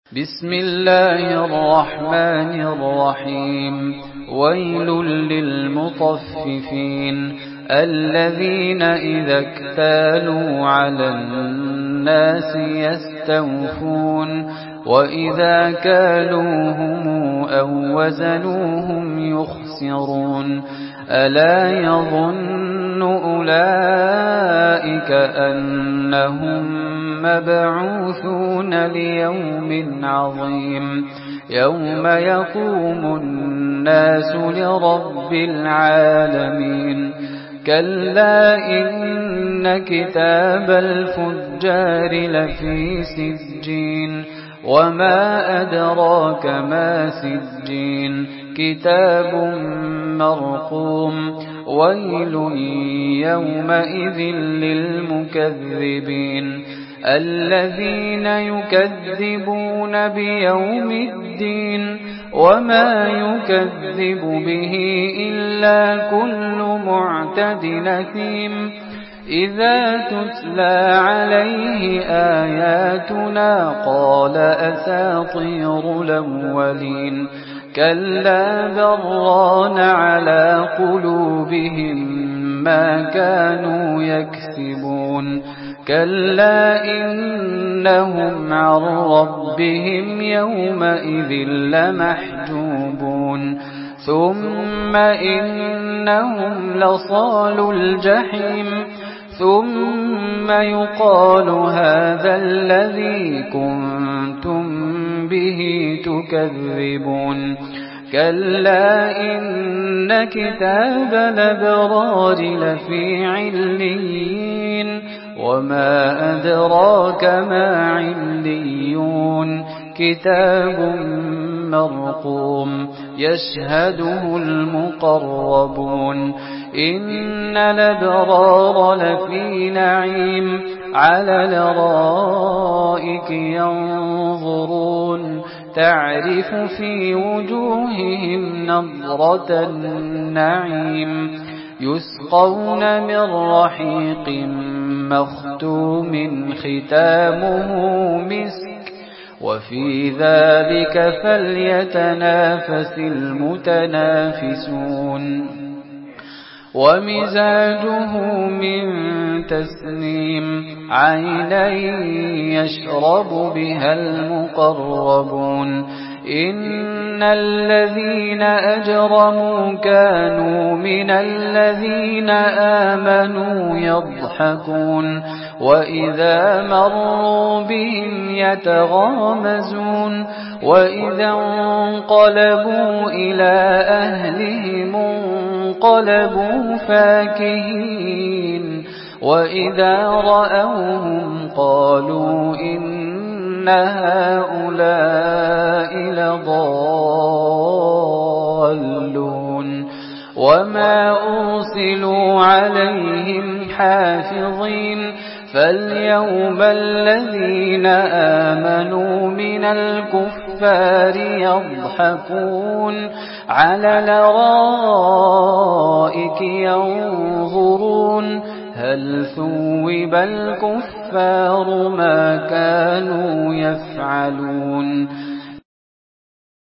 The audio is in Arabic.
بسم الله الرحمن الرحيم. ويل للمطففين الذين إذا اكتالوا على الناس يستوفون وإذا كالوهم أو وزنوهم يخسرون. ألا يظن أولئك أنهم مبعوثون ليوم عظيم يوم يقوم الناس لرب العالمين. كلا إن كتاب الفجار لفي سجين وما أدراك ما سجين كتاب مرقوم. ويل يومئذ للمكذبين الذين يكذبون بيوم الدين وما يكذب به إلا كل معتد أثيم. إذا تتلى عليه آياتنا قال أساطير الأولين. كلا بران على قلوبهم ما كانوا يكسبون. كلا إنهم عن ربهم يومئذ لمحجوبون. ثم إنهم لصالوا الجحيم ثم يقال هذا الذي كنتم به تكذبون. كلا إن كتاب الأبرار لفي عليين وما أدراك ما عليون. كتاب مرقوم يشهده المقربون. إن الأبرار لفي نعيم على الأرائك ينظرون تعرف في وجوههم نضرة النعيم. يسقون من رحيق مختوم ختامه مسك وفي ذلك فليتنافس المتنافسون. ومزاجه من تسنيم عينا يشرب بها المقربون. إن الذين أجرموا كانوا من الذين آمنوا يضحكون وإذا مروا بهم يتغامزون. وإذا انقلبوا إلى أهلهم انقلبوا فاكهين. وإذا رأوهم قالوا إن هؤلاء لضالون. وما أرسلوا عليهم حافظين. فاليوم الذين آمنوا من الكفار يضحكون على الأرائك ينظرون هل ثوب الكفار ما كانوا يفعلون.